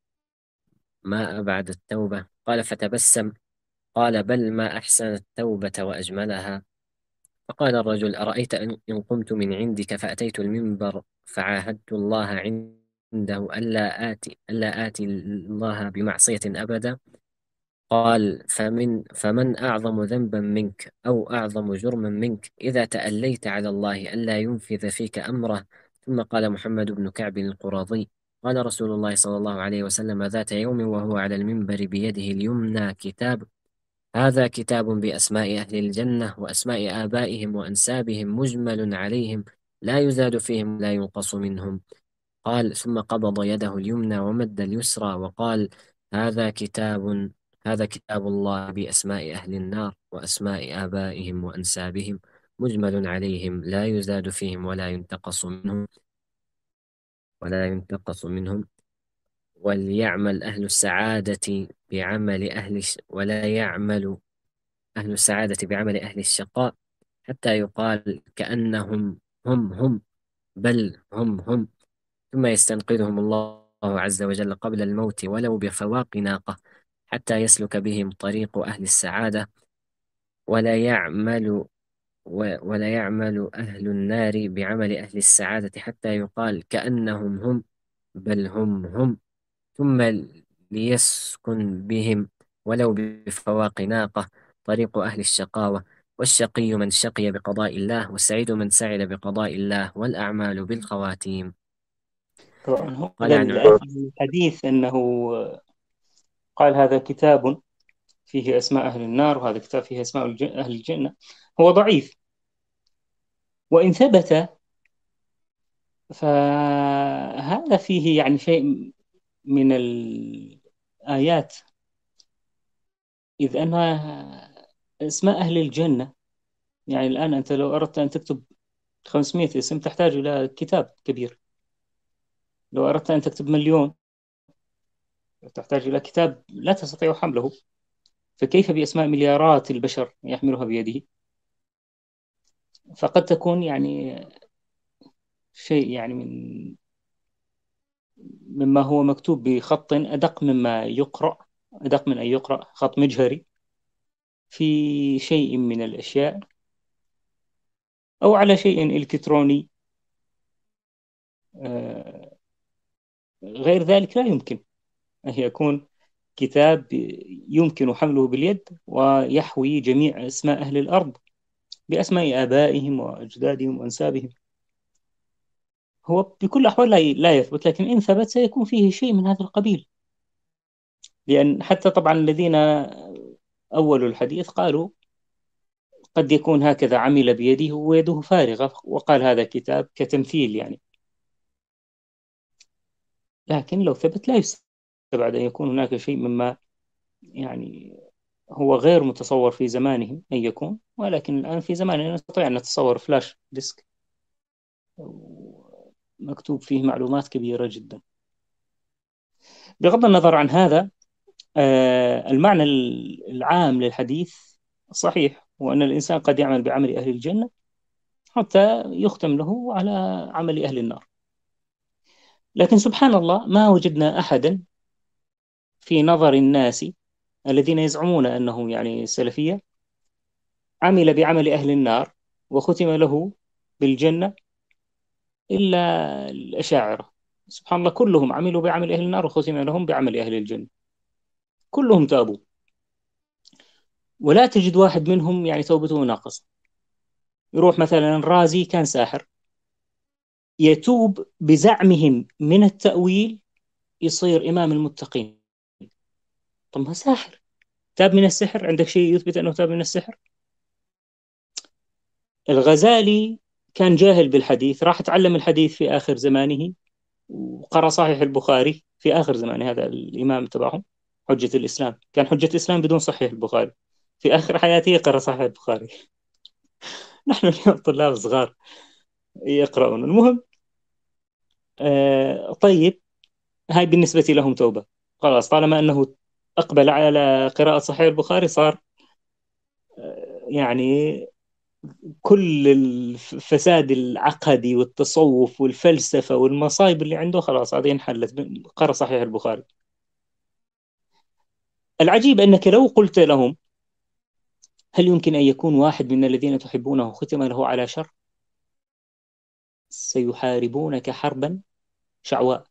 ما أبعد التوبة قال فتبسم قال بل ما أحسن التوبة وأجملها. فقال الرجل أرأيت إن إن قمت من عندك فأتيت المنبر فعاهدت الله عنده ألا آتي ألا آتي الله بمعصية أبدا؟ قال فمن فمن أعظم ذنبا منك أو أعظم جرما منك إذا تأليت على الله ألا ينفذ فيك أمره. ثم قال محمد بن كعب القرظي قال رسول الله صلى الله عليه وسلم ذات يوم وهو على المنبر بيده اليمنى كتاب هذا كتاب بأسماء أهل الجنة وأسماء آبائهم وأنسابهم مجمل عليهم لا يزاد فيهم لا ينقص منهم. قال ثم قبض يده اليمنى ومد اليسرى وقال هذا كتاب هذا كتاب الله بأسماء أهل النار وأسماء آبائهم وأنسابهم مجمل عليهم لا يزاد فيهم ولا ينتقص منهم ولا ينتقص منهم. وليعمل أهل السعادة بعمل أهل الش... ولا يعمل أهل السعادة بعمل أهل الشقاء حتى يقال كأنهم هم هم بل هم هم ثم يستنقذهم الله عز وجل قبل الموت ولو بفواق ناقة حتى يسلك بهم طريق أهل السعادة. ولا يعمل و- ولا يعمل أهل النار بعمل أهل السعادة حتى يقال كأنهم هم بل هم هم ثم ليسكن بهم ولو بفواق ناقة طريق أهل الشقاوة. والشقي من شقي بقضاء الله والسعيد من سعد بقضاء الله والأعمال بالخواتيم. طبعا هو قال عن الحديث أنه قال هذا كتاب فيه أسماء أهل النار وهذا كتاب فيه أسماء الج- أهل الجنة هو ضعيف، وإن ثبت فهذا فيه يعني شيء من الآيات إذ أنها اسماء أهل الجنة. يعني الآن أنت لو أردت أن تكتب خمسمائة اسم تحتاج إلى كتاب كبير. لو أردت أن تكتب مليون تحتاج إلى كتاب لا تستطيع حمله. فكيف بأسماء مليارات البشر يحملها بيده؟ فقد تكون يعني شيء يعني من مما هو مكتوب بخط أدق مما يقرأ، أدق من أن يقرأ خط مجهري في شيء من الأشياء، أو على شيء إلكتروني. آه، غير ذلك لا يمكن أن يكون كتاب يمكن حمله باليد ويحوي جميع أسماء أهل الأرض بأسماء آبائهم وأجدادهم وأنسابهم. هو بكل الأحوال لا لا يثبت، لكن إن ثبت سيكون فيه شيء من هذا القبيل. لأن حتى طبعا الذين أولوا الحديث قالوا قد يكون هكذا عمل بيده ويده فارغة وقال هذا كتاب كتمثيل يعني. لكن لو ثبت لا يستبعد أن يكون هناك شيء مما يعني هو غير متصور في زمانهم أن يكون، ولكن الآن في زماننا نستطيع أن نتصور فلاش ديسك مكتوب فيه معلومات كبيرة جدا. بغض النظر عن هذا، آه، المعنى العام للحديث صحيح، وأن الإنسان قد يعمل بعمل أهل الجنة حتى يختم له على عمل أهل النار. لكن سبحان الله ما وجدنا أحدا في نظر الناس الذين يزعمون أنه يعني سلفية عمل بعمل أهل النار وختم له بالجنة إلا الأشاعرة. سبحان الله كلهم عملوا بعمل أهل النار وختم لهم بعمل أهل الجنة، كلهم تابوا، ولا تجد واحد منهم يعني توبته ناقصة. يروح مثلا الرازي كان ساحر، يتوب بزعمهم من التأويل يصير إمام المتقين. طب ما ساحر تاب من السحر، عندك شيء يثبت أنه تاب من السحر؟ الغزالي كان جاهل بالحديث، راح تعلم الحديث في آخر زمانه وقرأ صحيح البخاري في آخر زمانه. هذا الإمام تبعهم حجة الإسلام، كان حجة الإسلام بدون صحيح البخاري، في آخر حياته قرأ صحيح البخاري. نحن اليوم طلاب صغار يقرؤون. المهم آه طيب، هاي بالنسبة لهم توبة. خلاص طالما أنه أقبل على قراءة صحيح البخاري صار آه يعني كل الفساد العقدي والتصوف والفلسفة والمصايب اللي عنده خلاص هذه انحلت، قرأ صحيح البخاري. العجيب أنك لو قلت لهم هل يمكن أن يكون واحد من الذين تحبونه ختم له على شر، سيحاربونك حربا شعواء.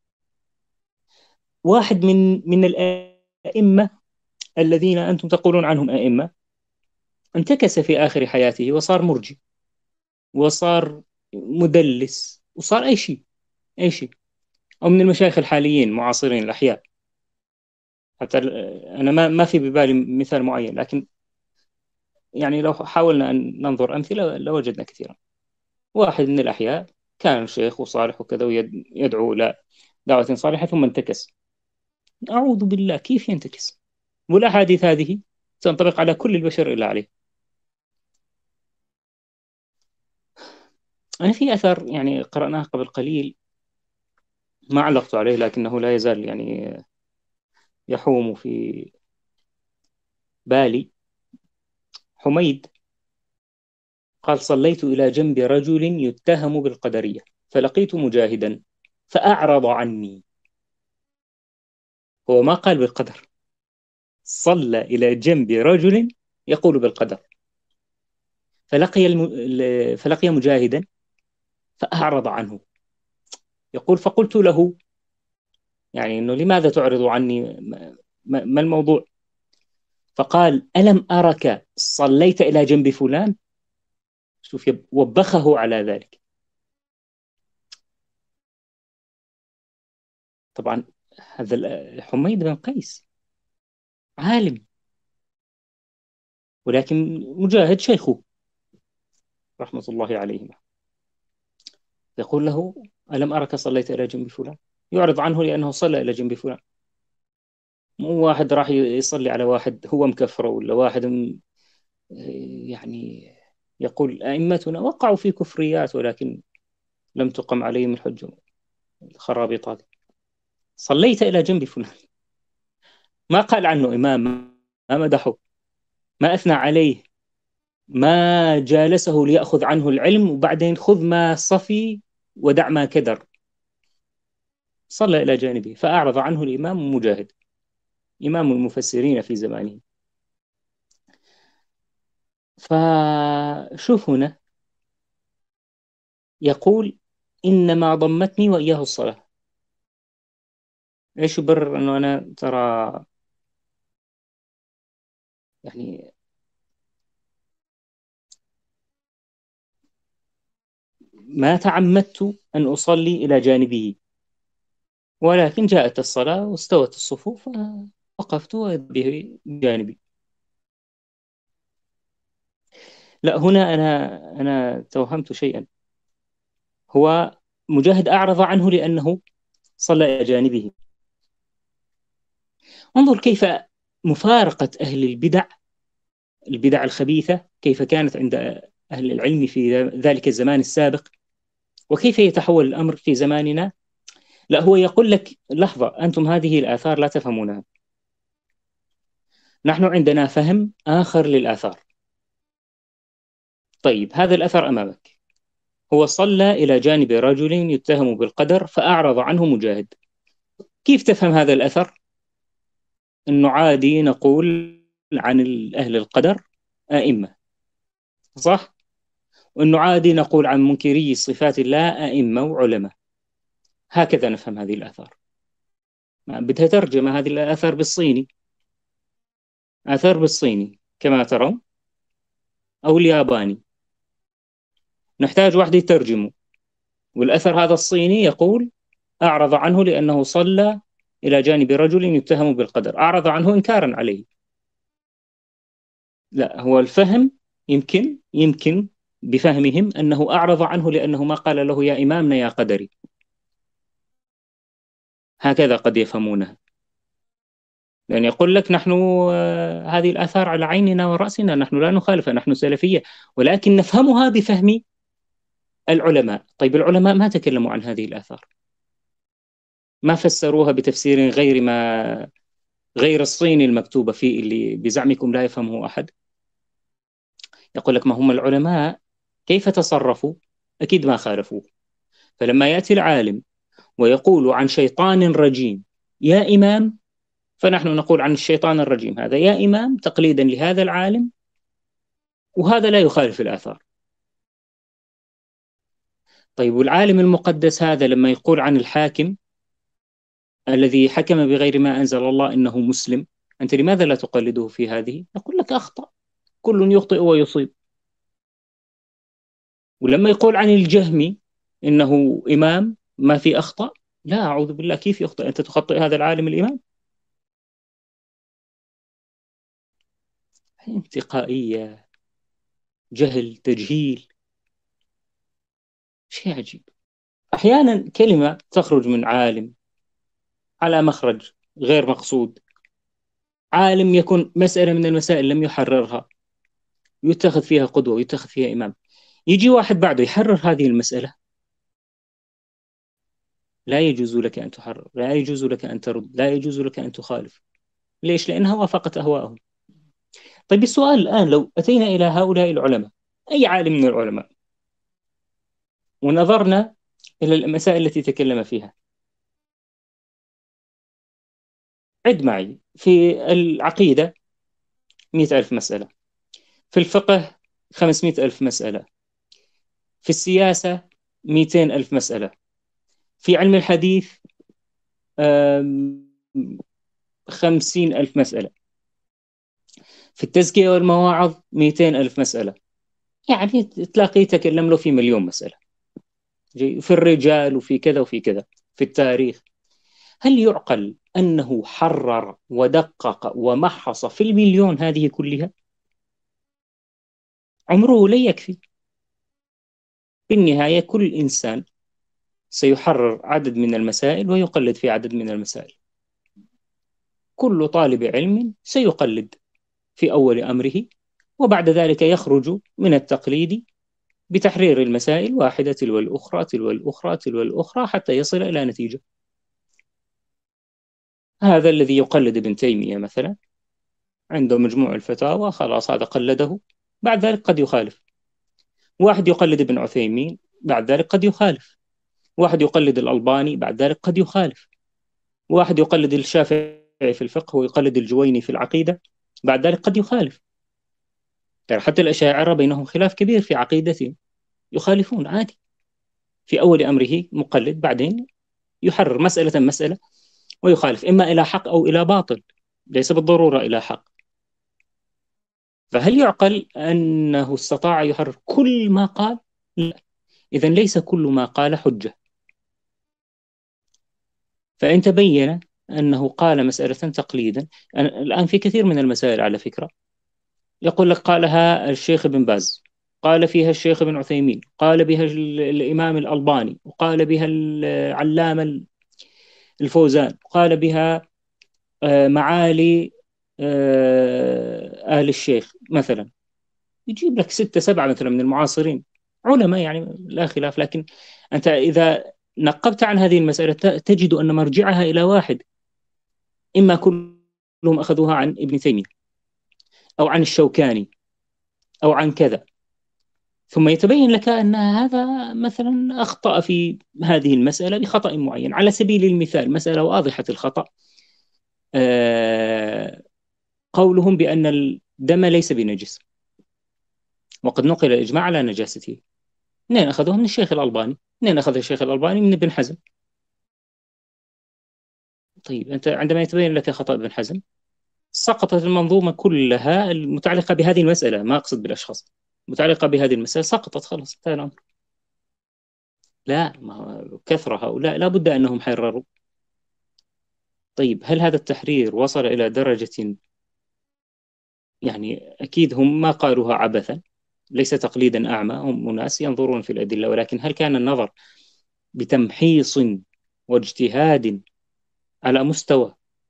واحد من من الأئمة الذين أنتم تقولون عنهم أئمة انتكس في آخر حياته وصار مرجي وصار مدلس وصار أي شيء أي شيء، أو من المشايخ الحاليين معاصرين الأحياء. حتى أنا ما ما في ببالي مثال معين، لكن يعني لو حاولنا أن ننظر أمثلة لوجدنا كثيرا. واحد من الأحياء كان شيخ وصالح وكذا ويدعو إلى دعوة صالحة ثم انتكس. أعوذ بالله، كيف ينتكس؟ والأحاديث هذه تنطبق على كل البشر إلا عليه. أنا في أثر يعني قرأناه قبل قليل ما علقت عليه لكنه لا يزال يعني يحوم في بالي. حميد قال صليت إلى جنب رجل يتهم بالقدرية فلقيت مجاهدا فأعرض عني. هو ما قال بالقدر، صلى إلى جنب رجل يقول بالقدر، فلقي الم... فلقي مجاهدا فأعرض عنه. يقول فقلت له يعني إنه لماذا تعرض عني، ما, ما الموضوع؟ فقال ألم أرك صليت إلى جنب فلان. شوف وبخه على ذلك. طبعا هذا حميد بن قيس عالم، ولكن مجاهد شيخه رحمة الله عليهما يقول له ألم أرك صليت إلى جنب فلان، يعرض عنه لأنه صلى إلى جنب فلان. مو واحد راح يصلي على واحد هو مكفره، ولا واحد م- يعني يقول أئمتنا وقعوا في كفريات ولكن لم تقم عليهم الحجة. الخرابيط هذه. صليت إلى جنب فلان، ما قال عنه إمام، ما مدحه، ما أثنى عليه، ما جالسه ليأخذ عنه العلم وبعدين خذ ما صفي ودع ما كدر. صلى إلى جانبه فأعرض عنه الإمام مجاهد، إمام المفسرين في زمانه. فشوف هنا يقول إنما ضمتني وإياه الصلاة. إيش يبرر أنه أنا ترى يعني ما تعمدت أن أصلي إلى جانبه، ولكن جاءت الصلاة واستوت الصفوف فوقفت به بجانبي. لا، هنا أنا أنا توهمت شيئا. هو مجاهد أعرض عنه لأنه صلى إلى جانبه. انظر كيف مفارقة أهل البدع، البدع الخبيثة، كيف كانت عند أهل العلم في ذلك الزمان السابق، وكيف يتحول الأمر في زماننا. لا، هو يقول لك لحظة، أنتم هذه الآثار لا تفهمونها، نحن عندنا فهم آخر للآثار. طيب، هذا الأثر أمامك، هو صلى إلى جانب رجل يتهم بالقدر فأعرض عنه مجاهد. كيف تفهم هذا الأثر؟ أنه عادي نقول عن أهل القدر أئمة، صح؟ وأنه عادي نقول عن منكري صفات الله أئمة وعلماء. هكذا نفهم هذه الآثار. بدها ترجمة هذه الآثار بالصيني، آثار بالصيني كما ترون، أو الياباني، نحتاج واحد يترجمه. والأثر هذا الصيني يقول أعرض عنه لأنه صلى إلى جانب رجل يتهم بالقدر، أعرض عنه إنكارا عليه. لا، هو الفهم يمكن يمكن بفهمهم أنه أعرض عنه لأنه ما قال له يا إمامنا يا قدري. هكذا قد يفهمونها، لأن يقول لك نحن آه، هذه الآثار على عيننا ورأسنا، نحن لا نخالفها، نحن سلفية، ولكن نفهمها بفهم العلماء. طيب، العلماء ما تكلموا عن هذه الآثار، ما فسروها بتفسير غير ما غير الصيني المكتوبة فيه اللي بزعمكم لا يفهمه أحد. يقول لك ما هم العلماء كيف تصرفوا؟ أكيد ما خالفوه. فلما يأتي العالم ويقول عن شيطان رجيم يا إمام، فنحن نقول عن الشيطان الرجيم هذا يا إمام تقليدا لهذا العالم، وهذا لا يخالف الآثار. طيب، والعالم المقدس هذا لما يقول عن الحاكم الذي حكم بغير ما أنزل الله إنه مسلم، أنت لماذا لا تقلده في هذه؟ يقول لك أخطأ، كل يخطئ ويصيب. ولما يقول عن الجهمي إنه إمام ما في أخطأ، لا، أعوذ بالله، كيف يخطئ؟ أنت تخطئ هذا العالم الإمام. انتقائية، جهل، تجهيل، شيء عجيب. أحيانا كلمة تخرج من عالم على مخرج غير مقصود، عالم يكون مسألة من المسائل لم يحررها، يتخذ فيها قدوة ويتخذ فيها إمام، يجي واحد بعده يحرر هذه المسألة، لا يجوز لك أن تحرر، لا يجوز لك أن ترد، لا يجوز لك أن تخالف. ليش؟ لأنها وافقت أهواءهم. طيب، السؤال الآن لو أتينا إلى هؤلاء العلماء، أي عالم من العلماء، ونظرنا إلى المسائل التي تكلم فيها، عد معي. في العقيدة مئة ألف مسألة، في الفقه خمسمائة ألف مسألة، في السياسة مئتين ألف مسألة، في علم الحديث خمسين ألف مسألة، في التزكية والمواعظ مئتين ألف مسألة. يعني تلاقيه يتكلم له في مليون مسألة، في الرجال وفي كذا وفي كذا، في التاريخ. هل يعقل أنه حرر ودقق ومحص في المليون هذه كلها؟ عمره لا يكفي. بالنهاية كل إنسان سيحرر عدد من المسائل ويقلد في عدد من المسائل. كل طالب علم سيقلد في أول أمره، وبعد ذلك يخرج من التقليد بتحرير المسائل واحدة تلو الأخرى تلو الأخرى تلو الأخرى حتى يصل إلى نتيجة. هذا الذي يقلد ابن تيمية مثلا، عنده مجموع الفتاوى، خلاص هذا قلده، بعد ذلك قد يخالف. واحد يقلد ابن عثيمين، بعد ذلك قد يخالف. واحد يقلد الألباني، بعد ذلك قد يخالف. واحد يقلد الشافعي في الفقه ويقلد الجويني في العقيدة، بعد ذلك قد يخالف. يعني حتى الأشاعرة بينهم خلاف كبير في عقيدتهم، يخالفون عادي. في أول أمره مقلد، بعدين يحرر مسألة مسألة ويخالف، إما إلى حق أو إلى باطل، ليس بالضرورة إلى حق. فهل يعقل أنه استطاع يحرر كل ما قال؟ لا. إذن ليس كل ما قال حجة. فإن تبين أنه قال مسألة تقليدا، الآن في كثير من المسائل على فكرة يقول لك قالها الشيخ ابن باز، قال فيها الشيخ ابن عثيمين، قال بها الإمام الألباني، وقال بها العلامة الفوزان، قال بها معالي آل الشيخ مثلا. يجيب لك ستة سبعة مثلا من المعاصرين علماء، يعني لا خلاف. لكن أنت إذا نقبت عن هذه المسألة تجد أن مرجعها إلى واحد، إما كلهم أخذوها عن ابن تيمية أو عن الشوكاني أو عن كذا، ثم يتبين لك أن هذا مثلا أخطأ في هذه المسألة بخطأ معين. على سبيل المثال مسألة واضحة الخطأ، أه قولهم بأن الدم ليس بنجس، وقد نقل الإجماع على نجاسته. منين أخذوه؟ من الشيخ الألباني. منين أخذ الشيخ الألباني؟ من ابن حزم. طيب أنت عندما يتبين لك خطأ ابن حزم، سقطت المنظومة كلها المتعلقة بهذه المسألة، ما أقصد بالأشخاص، متعلقة بهذه المسألة سقطت، خلاص انتهى الأمر. لا، ما كثرة هؤلاء لا بد أنهم حرروا. طيب هل هذا التحرير وصل إلى درجة، يعني أكيد هم ما قالوها عبثا، ليس تقليدا أعمى، هم أناس ينظرون في الأدلة، ولكن هل كان النظر بتمحيص واجتهاد على مستوى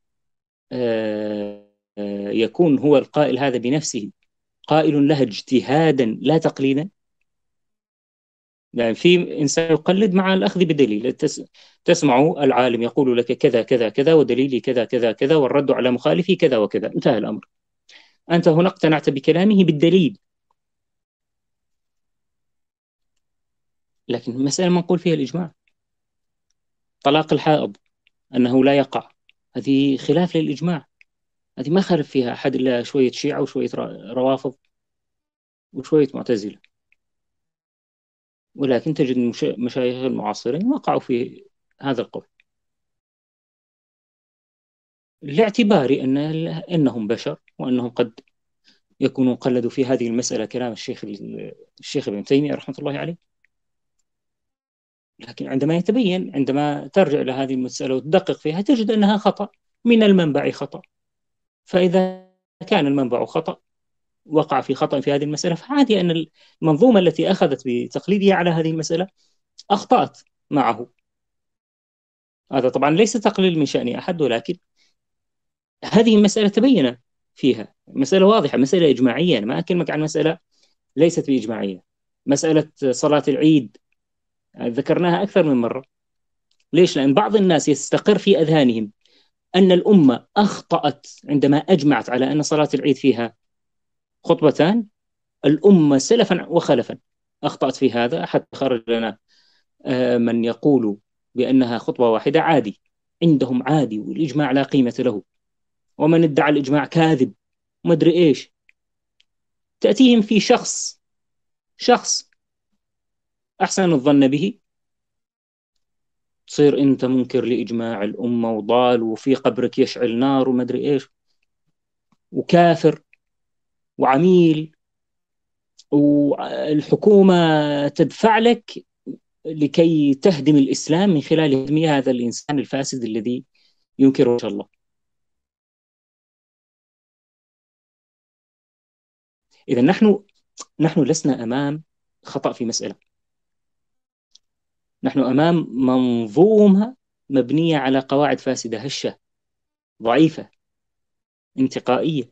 يكون هو القائل هذا بنفسه قائل لها اجتهادا لا تقليدا؟ يعني في إنسان يقلد مع الأخذ بدليل، تسمع العالم يقول لك كذا كذا كذا ودليلي كذا كذا كذا والرد على مخالفي كذا وكذا، انتهى الأمر. أنت هنا اقتنعت بكلامه بالدليل. لكن المسألة منقول فيها الإجماع. طلاق الحائض أنه لا يقع، هذه خلاف للإجماع، هذه ما خالف فيها أحد إلا شوية شيعة وشوية روافض وشوية معتزلة، ولكن تجد مشايخ المعاصرين وقعوا في هذا القول، لاعتبار أن أنهم بشر وأنهم قد يكونوا قلدوا في هذه المسألة كلام الشيخ الشيخ ابن تيمية رحمة الله عليه. لكن عندما يتبين، عندما ترجع إلى هذه المسألة وتدقق فيها تجد أنها خطأ من المنبع، خطأ. فإذا كان المنبع خطأ، وقع في خطأ في هذه المسألة، فعادي أن المنظومة التي أخذت بتقليدها على هذه المسألة أخطأت معه. هذا طبعا ليس تقليل من شأن أحد، ولكن هذه المسألة تبين فيها مسألة واضحة، مسألة إجماعية. أنا ما أكلمك عن مسألة ليست بإجماعية. مسألة صلاة العيد ذكرناها أكثر من مرة. ليش؟ لأن بعض الناس يستقر في أذهانهم أن الأمة أخطأت عندما أجمعت على أن صلاة العيد فيها خطبتان. الأمة سلفا وخلفا أخطأت في هذا، حتى خرج لنا من يقول بأنها خطبة واحدة عادي، عندهم عادي والإجماع لا قيمة له، ومن ادعى الإجماع كاذب ما أدري إيش. تأتيهم في شخص شخص أحسن الظن به، تصير أنت منكر لإجماع الأمة وضال وفي قبرك يشعل نار وما أدري إيش وكافر وعميل، والحكومة تدفع لك لكي تهدم الإسلام من خلال هدم هذا الإنسان الفاسد الذي ينكر وجه الله. إذا نحن نحن لسنا أمام خطأ في مسألة، نحن أمام منظومة مبنية على قواعد فاسدة هشة ضعيفة انتقائية.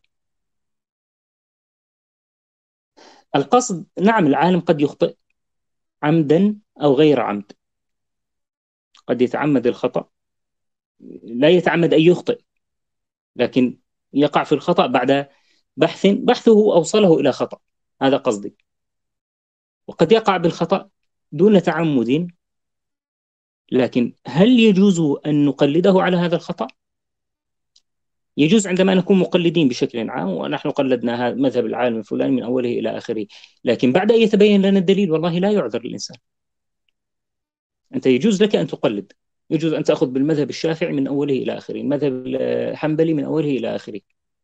القصد، نعم، العالم قد يخطئ عمدا أو غير عمد، قد يتعمد الخطأ، لا يتعمد أن يخطئ، لكن يقع في الخطأ بعد بحث بحثه أوصله إلى خطأ، هذا قصدي. وقد يقع بالخطأ دون تعمد، لكن هل يجوز أن نقلده على هذا الخطأ؟ يجوز عندما نكون مقلدين بشكل عام، ونحن قلدنا هذا مذهب العالم الفلاني من أوله إلى آخره، لكن بعد أن يتبين لنا الدليل والله لا يعذر الإنسان. أنت يجوز لك أن تقلد، يجوز أن تأخذ بالمذهب الشافعي من أوله إلى آخره، المذهب الحنبلي من أوله إلى آخره،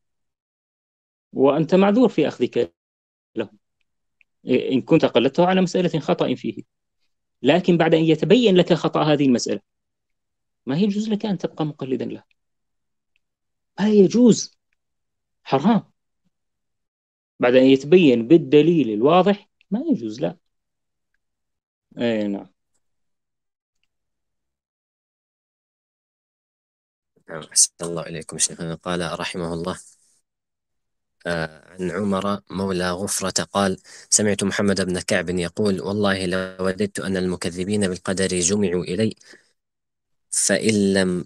وأنت معذور في أخذك له إن كنت قلدته على مسألة خطأ فيه. لكن بعد أن يتبين لك خطأ هذه المسألة، ما يجوز لك أن تبقى مقلدا له، ما يجوز، حرام. بعد أن يتبين بالدليل الواضح ما يجوز، لا. أي نعم. نعم، أحسن الله إليكم شيخنا. قال رحمه الله آه عن عمر مولى غفرة قال: سمعت محمد بن كعب يقول: والله لوددت أن المكذبين بالقدر جمعوا إلي، فإن لم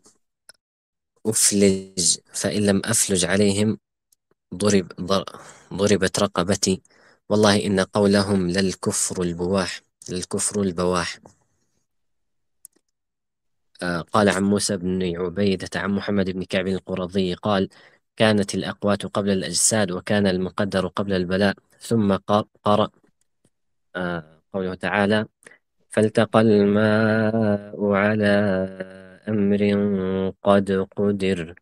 أفلج فإن لم أفلج عليهم ضرب ضر- ضربت رقبتي، والله إن قولهم للكفر البواح للكفر البواح. آه قال عن موسى بن عبيدة عن محمد بن كعب القرظي قال: كانت الأقوات قبل الأجساد، وكان المقدر قبل البلاء. ثم قا- قرأ آه قوله تعالى: فالتقى الماء على أمر قد قدر.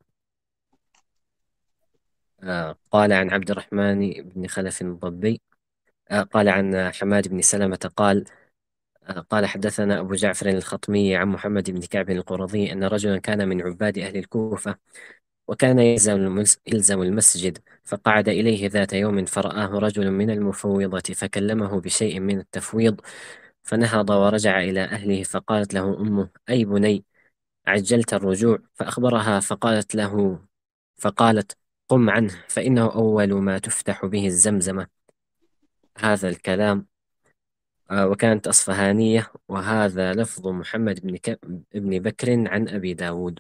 آه قال عن عبد الرحمن بن خلف الضبي آه قال عن حماد بن سلمة قال: آه قال حدثنا أبو جعفر الخطمي عن محمد بن كعب القرظي أن رجلا كان من عباد أهل الكوفة، وكان يلزم المس- يلزم المسجد، فقعد إليه ذات يوم فرآه رجل من المفوضة فكلمه بشيء من التفويض، فنهض ورجع إلى أهله، فقالت له أمه: أي بني، عجلت الرجوع؟ فأخبرها فقالت له فقالت: قم عنه، فإنه أول ما تفتح به الزمزمة. هذا الكلام آه، وكانت أصفهانية. وهذا لفظ محمد بن, ك... بن بكر عن أبي داود.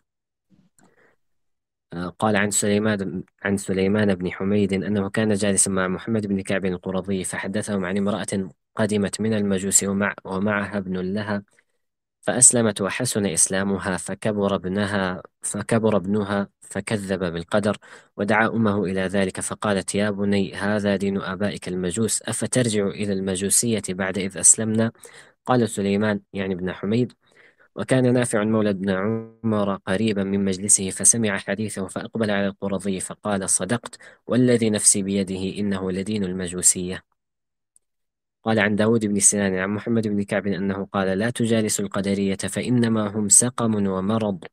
آه، قال عن سليمان عن سليمان بن حميد أنه كان جالسا مع محمد بن كعب القرظي، فحدثهم عن امرأة قدمت من المجوس ومع ومعها ابن لها، فأسلمت وحسن إسلامها، فكبر ابنها فكبر ابنها فكذب بالقدر، ودعا أمه إلى ذلك، فقالت: يا بني، هذا دين آبائك المجوس، أفترجع إلى المجوسية بعد إذ أسلمنا؟ قال سليمان يعني ابن حميد: وكان نافع مولى بن عمر قريبا من مجلسه، فسمع حديثه، فأقبل على القرظي فقال: صدقت، والذي نفسي بيده إنه لدين المجوسية. قال عن داود بن سنان عن محمد بن كعب أنه قال: لا تجالس القدرية فإنما هم سقم ومرض.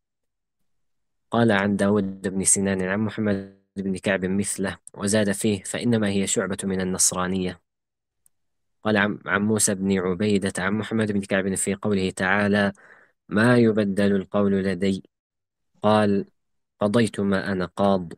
قال عن داود بن سنان عن محمد بن كعب مثله، وزاد فيه: فإنما هي شعبة من النصرانية. قال عن عن موسى بن عبيدة عن محمد بن كعب في قوله تعالى: ما يبدل القول لدي، قال: قضيت ما أنا قاض.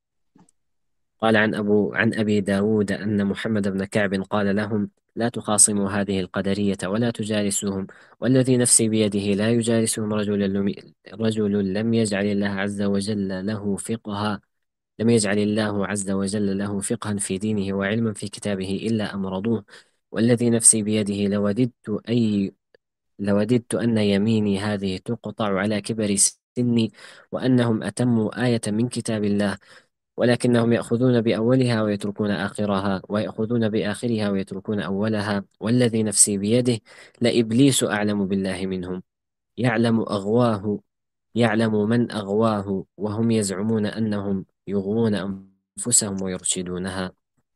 قال عن أبو عن أبي داود أن محمد بن كعب قال لهم: لا تخاصموا هذه القدرية ولا تجالسوهم، والذي نفسي بيده لا يجالسهم رجل لم رجل لم يجعل الله عز وجل له فقها لم يجعل الله عز وجل له فقها في دينه وعلما في كتابه إلا أمرضوه، والذي نفسي بيده لوددت أي لوددت أن يميني هذه تقطع على كبر سني، وأنهم أتموا آية من كتاب الله، ولكنهم يأخذون بأولها ويتركون آخرها، ويأخذون بآخرها ويتركون أولها، والذي نفسي بيده لإبليس أعلم بالله منهم، يعلم أغواه يعلم من أغواه، وهم يزعمون أنهم يغوون أنفسهم ويرشدونها.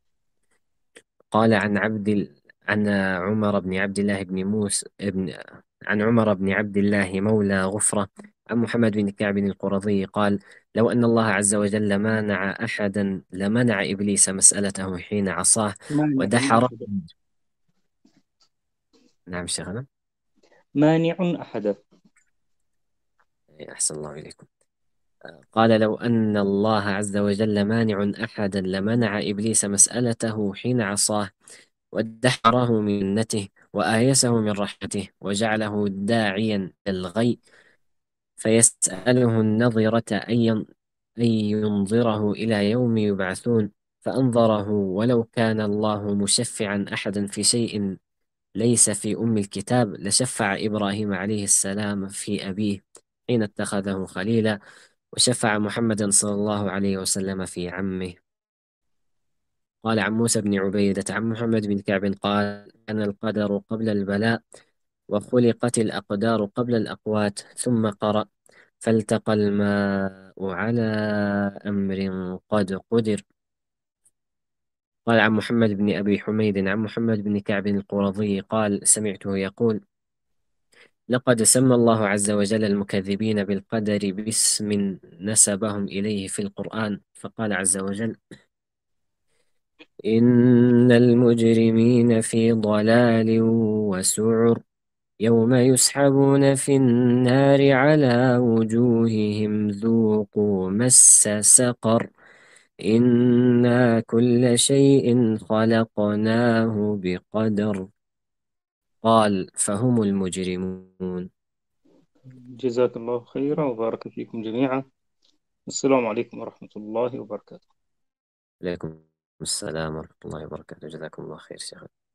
قال عن عبد ال... عن عمر بن عبد الله بن موسى ابن عن عمر بن عبد الله مولى غفرة عن محمد بن كعب القرظي قال: لو أن الله عز وجل مانع أحدا لمنع إبليس مسألته حين عصاه مانع ودحره. أحد. نعم شيخنا. مانع أحد. أحسن الله إليكم. قال لو أن الله عز وجل مانع أحدا لمنع إبليس مسألته حين عصاه وادحره من منته وآيسه من رحمته وجعله داعيا للغي فيسأله النظرة أن أن ينظره إلى يوم يبعثون فأنظره ولو كان الله مشفعا أحدا في شيء ليس في أم الكتاب لشفع إبراهيم عليه السلام في أبيه حين اتخذه خليلا وشفع محمدا صلى الله عليه وسلم في عمه. قال عن موسى بن عبيدة عن محمد بن كعب قال كان القدر قبل البلاء وخلقت الأقدار قبل الأقوات ثم قرأ فالتقى الماء على أمر قد قدر. قال عن محمد بن أبي حميد عن محمد بن كعب القرظي قال سمعته يقول لقد سمى الله عز وجل المكذبين بالقدر باسم نسبهم إليه في القرآن فقال عز وجل إن المجرمين في ضلال وسعر يوم يسحبون في النار على وجوههم ذوقوا مس سقر إنا كل شيء خلقناه بقدر. قال فهم المجرمون. جزاك الله خيرا وبارك فيكم جميعا. السلام عليكم ورحمة الله وبركاته. عليكم السلام ورحمة الله وبركاته. جزاكم الله خير شيخ.